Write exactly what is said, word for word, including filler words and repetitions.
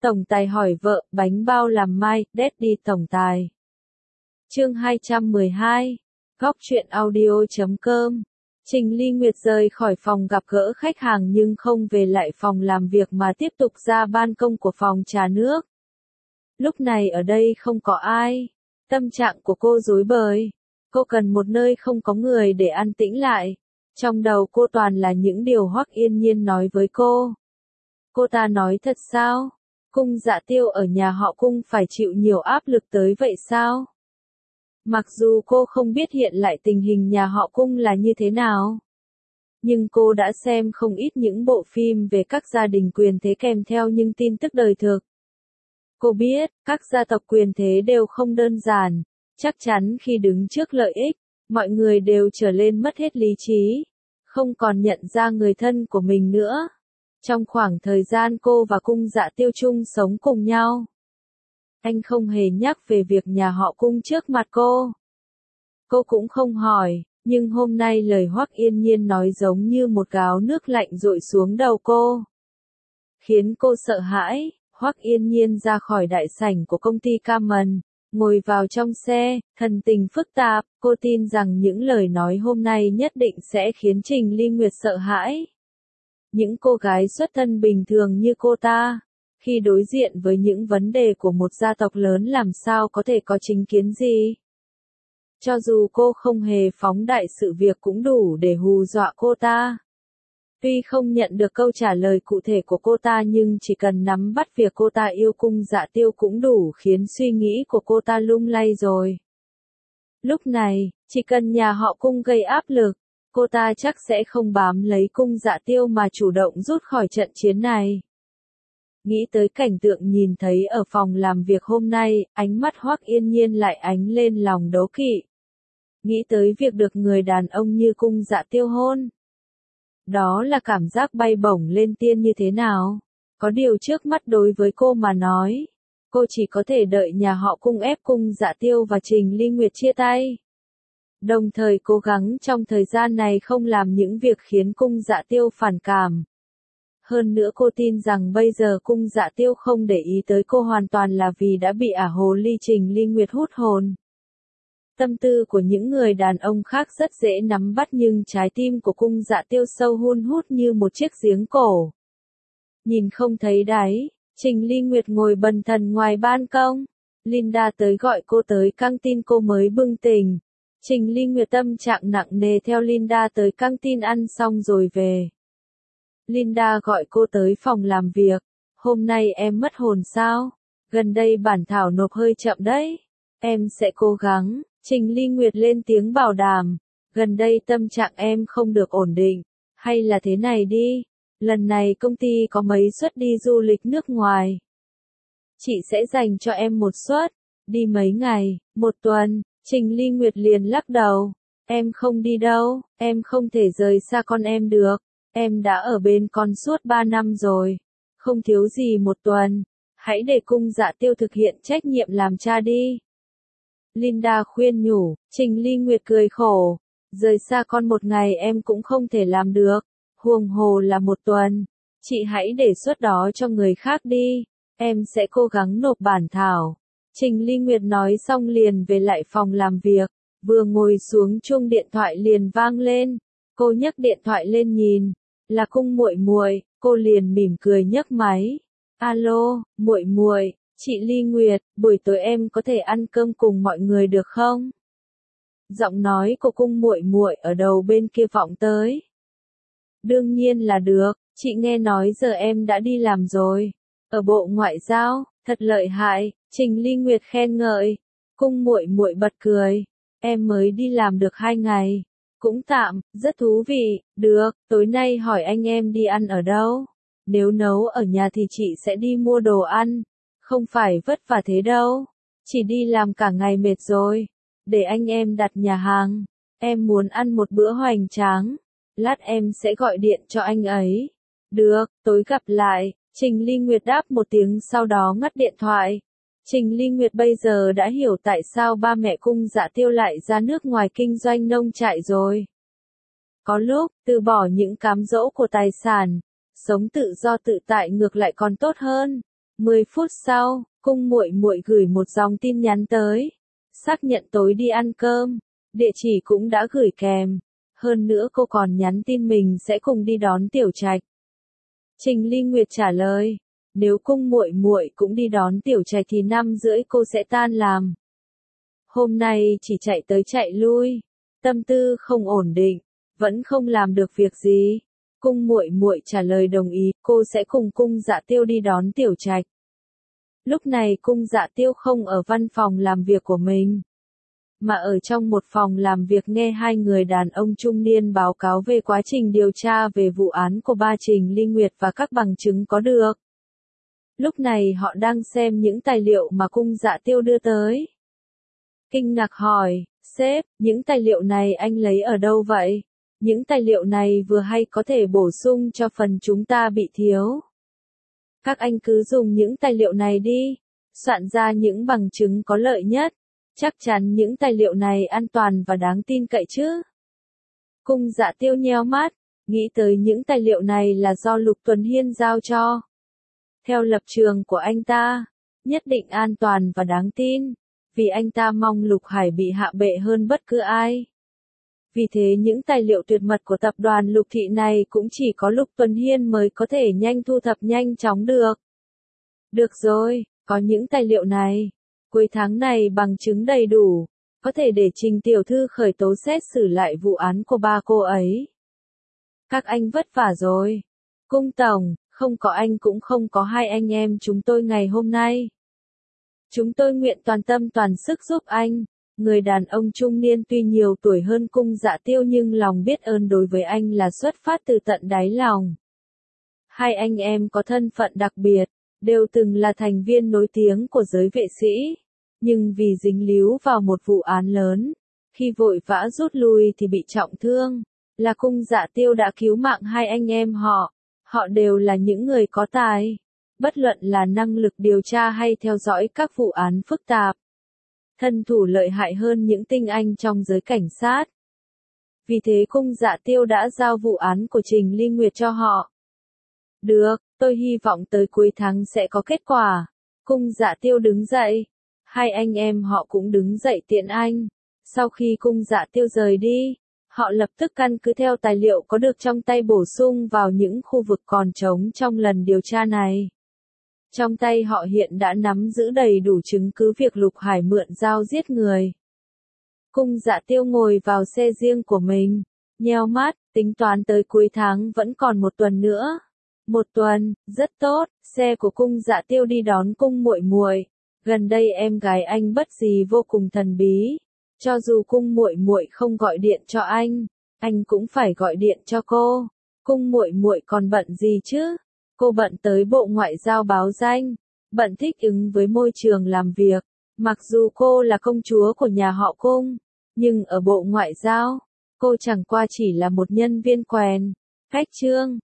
Tổng tài hỏi vợ, bánh bao làm mai, Daddy tổng tài. Chương hai trăm mười hai, Góc truyện audio chấm com. Trình Ly Nguyệt rời khỏi phòng gặp gỡ khách hàng nhưng không về lại phòng làm việc mà tiếp tục ra ban công của phòng trà nước. Lúc này ở đây không có ai. Tâm trạng của cô rối bời. Cô cần một nơi không có người để an tĩnh lại. Trong đầu cô toàn là những điều Hoắc Yên Nhiên nói với cô. Cô ta nói thật sao? Cung Dạ Tiêu ở nhà họ Cung phải chịu nhiều áp lực tới vậy sao? Mặc dù cô không biết hiện lại tình hình nhà họ Cung là như thế nào, nhưng cô đã xem không ít những bộ phim về các gia đình quyền thế kèm theo những tin tức đời thực. Cô biết, các gia tộc quyền thế đều không đơn giản, chắc chắn khi đứng trước lợi ích, mọi người đều trở lên mất hết lý trí, không còn nhận ra người thân của mình nữa. Trong khoảng thời gian cô và Cung Dạ Tiêu chung sống cùng nhau, anh không hề nhắc về việc nhà họ Cung trước mặt cô. Cô cũng không hỏi, nhưng hôm nay lời Hoắc Yên Nhiên nói giống như một gáo nước lạnh dội xuống đầu cô, khiến cô sợ hãi. Hoắc Yên Nhiên ra khỏi đại sảnh của công ty Camon, ngồi vào trong xe, thần tình phức tạp. Cô tin rằng những lời nói hôm nay nhất định sẽ khiến Trình Ly Nguyệt sợ hãi. Những cô gái xuất thân bình thường như cô ta, khi đối diện với những vấn đề của một gia tộc lớn làm sao có thể có chính kiến gì? Cho dù cô không hề phóng đại sự việc cũng đủ để hù dọa cô ta. Tuy không nhận được câu trả lời cụ thể của cô ta nhưng chỉ cần nắm bắt việc cô ta yêu Cung Dạ Tiêu cũng đủ khiến suy nghĩ của cô ta lung lay rồi. Lúc này, chỉ cần nhà họ Cung gây áp lực, cô ta chắc sẽ không bám lấy Cung Dạ Tiêu mà chủ động rút khỏi trận chiến này. Nghĩ tới cảnh tượng nhìn thấy ở phòng làm việc hôm nay, ánh mắt Hoắc Yên Nhiên lại ánh lên lòng đố kỵ. Nghĩ tới việc được người đàn ông như Cung Dạ Tiêu hôn. Đó là cảm giác bay bổng lên tiên như thế nào? Có điều trước mắt đối với cô mà nói, cô chỉ có thể đợi nhà họ Cung ép Cung Dạ Tiêu và Trình Ly Nguyệt chia tay. Đồng thời cố gắng trong thời gian này không làm những việc khiến Cung Dạ Tiêu phản cảm. Hơn nữa cô tin rằng bây giờ Cung Dạ Tiêu không để ý tới cô hoàn toàn là vì đã bị ả hồ ly Trình Ly Nguyệt hút hồn. Tâm tư của những người đàn ông khác rất dễ nắm bắt nhưng trái tim của Cung Dạ Tiêu sâu hun hút như một chiếc giếng cổ. Nhìn không thấy đáy, Trình Ly Nguyệt ngồi bần thần ngoài ban công. Linda tới gọi cô tới căng tin cô mới bừng tỉnh. Trình Ly Nguyệt tâm trạng nặng nề theo Linda tới căng tin ăn xong rồi về. Linda gọi cô tới phòng làm việc. Hôm nay em mất hồn sao? Gần đây bản thảo nộp hơi chậm đấy. Em sẽ cố gắng. Trình Ly Nguyệt lên tiếng bảo đảm. Gần đây tâm trạng em không được ổn định. Hay là thế này đi. Lần này công ty có mấy suất đi du lịch nước ngoài. Chị sẽ dành cho em một suất. Đi mấy ngày, một tuần. Trình Ly Nguyệt liền lắc đầu. Em không đi đâu. Em không thể rời xa con em được. Em đã ở bên con suốt ba năm rồi. Không thiếu gì một tuần. Hãy để Cung Dạ Tiêu thực hiện trách nhiệm làm cha đi. Linda khuyên nhủ. Trình Ly Nguyệt cười khổ. Rời xa con một ngày em cũng không thể làm được. Huống hồ là một tuần. Chị hãy để suất đó cho người khác đi. Em sẽ cố gắng nộp bản thảo. Trình Ly Nguyệt nói xong liền về lại phòng làm việc. Vừa ngồi xuống chuông điện thoại liền vang lên. Cô nhấc điện thoại lên nhìn. Là Cung muội muội. Cô liền mỉm cười nhấc máy. Alo, muội muội, chị Ly Nguyệt, buổi tối em có thể ăn cơm cùng mọi người được không? Giọng nói của Cung muội muội ở đầu bên kia vọng tới. Đương nhiên là được, chị nghe nói giờ em đã đi làm rồi. Ở Bộ Ngoại giao, thật lợi hại. Trình Ly Nguyệt khen ngợi. Cung muội muội bật cười. Em mới đi làm được hai ngày. Cũng tạm, rất thú vị. Được, tối nay hỏi anh em đi ăn ở đâu? Nếu nấu ở nhà thì chị sẽ đi mua đồ ăn. Không phải vất vả thế đâu. Chỉ đi làm cả ngày mệt rồi. Để anh em đặt nhà hàng. Em muốn ăn một bữa hoành tráng. Lát em sẽ gọi điện cho anh ấy. Được, tối gặp lại. Trình Ly Nguyệt đáp một tiếng sau đó ngắt điện thoại. Trình Ly Nguyệt bây giờ đã hiểu tại sao ba mẹ Cung Dạ Tiêu lại ra nước ngoài kinh doanh nông trại rồi. Có lúc, từ bỏ những cám dỗ của tài sản, sống tự do tự tại ngược lại còn tốt hơn. mười phút sau, cung muội muội gửi một dòng tin nhắn tới, xác nhận tối đi ăn cơm, địa chỉ cũng đã gửi kèm, hơn nữa cô còn nhắn tin mình sẽ cùng đi đón Tiểu Trạch. Trình Ly Nguyệt trả lời, nếu cung muội muội cũng đi đón Tiểu Trạch thì năm rưỡi cô sẽ tan làm. Hôm nay chỉ chạy tới chạy lui, tâm tư không ổn định, vẫn không làm được việc gì. Cung muội muội trả lời đồng ý, cô sẽ cùng Cung Dạ Tiêu đi đón Tiểu Trạch. Lúc này Cung Dạ Tiêu không ở văn phòng làm việc của mình, mà ở trong một phòng làm việc nghe hai người đàn ông trung niên báo cáo về quá trình điều tra về vụ án của ba Trình Ly Nguyệt và các bằng chứng có được. Lúc này họ đang xem những tài liệu mà Cung Dạ Tiêu đưa tới. Kinh ngạc hỏi, sếp, những tài liệu này anh lấy ở đâu vậy? Những tài liệu này vừa hay có thể bổ sung cho phần chúng ta bị thiếu. Các anh cứ dùng những tài liệu này đi, soạn ra những bằng chứng có lợi nhất. Chắc chắn những tài liệu này an toàn và đáng tin cậy chứ? Cung Dạ Tiêu nheo mắt, nghĩ tới những tài liệu này là do Lục Tuần Hiên giao cho. Theo lập trường của anh ta, nhất định an toàn và đáng tin, vì anh ta mong Lục Hải bị hạ bệ hơn bất cứ ai. Vì thế những tài liệu tuyệt mật của tập đoàn Lục Thị này cũng chỉ có Lục Tuần Hiên mới có thể nhanh thu thập nhanh chóng được. Được rồi, có những tài liệu này. Cuối tháng này bằng chứng đầy đủ, có thể để Trình tiểu thư khởi tố xét xử lại vụ án của ba cô ấy. Các anh vất vả rồi. Cung tổng, không có anh cũng không có hai anh em chúng tôi ngày hôm nay. Chúng tôi nguyện toàn tâm toàn sức giúp anh. Người đàn ông trung niên tuy nhiều tuổi hơn Cung Dạ Tiêu nhưng lòng biết ơn đối với anh là xuất phát từ tận đáy lòng. Hai anh em có thân phận đặc biệt, đều từng là thành viên nổi tiếng của giới vệ sĩ, nhưng vì dính líu vào một vụ án lớn, khi vội vã rút lui thì bị trọng thương, là Cung Dạ Tiêu đã cứu mạng hai anh em họ. Họ đều là những người có tài, bất luận là năng lực điều tra hay theo dõi các vụ án phức tạp. Thân thủ lợi hại hơn những tinh anh trong giới cảnh sát. Vì thế Cung Dạ Tiêu đã giao vụ án của Trình Ly Nguyệt cho họ. Được, tôi hy vọng tới cuối tháng sẽ có kết quả. Cung Dạ Tiêu đứng dậy. Hai anh em họ cũng đứng dậy tiện anh. Sau khi Cung Dạ Tiêu rời đi, họ lập tức căn cứ theo tài liệu có được trong tay bổ sung vào những khu vực còn trống trong lần điều tra này. Trong tay họ hiện đã nắm giữ đầy đủ chứng cứ việc Lục Hải mượn dao giết người. Cung Dạ Tiêu ngồi vào xe riêng của mình, nheo mắt, tính toán tới cuối tháng vẫn còn một tuần nữa. Một tuần, rất tốt, xe của Cung Dạ Tiêu đi đón Cung muội muội. Gần đây em gái anh Bất Gì vô cùng thần bí. Cho dù Cung muội muội không gọi điện cho anh, anh cũng phải gọi điện cho cô. Cung muội muội còn bận gì chứ? Cô bận tới Bộ Ngoại giao báo danh, bận thích ứng với môi trường làm việc. Mặc dù cô là công chúa của nhà họ Cung, nhưng ở Bộ Ngoại giao, cô chẳng qua chỉ là một nhân viên quèn, khách trương.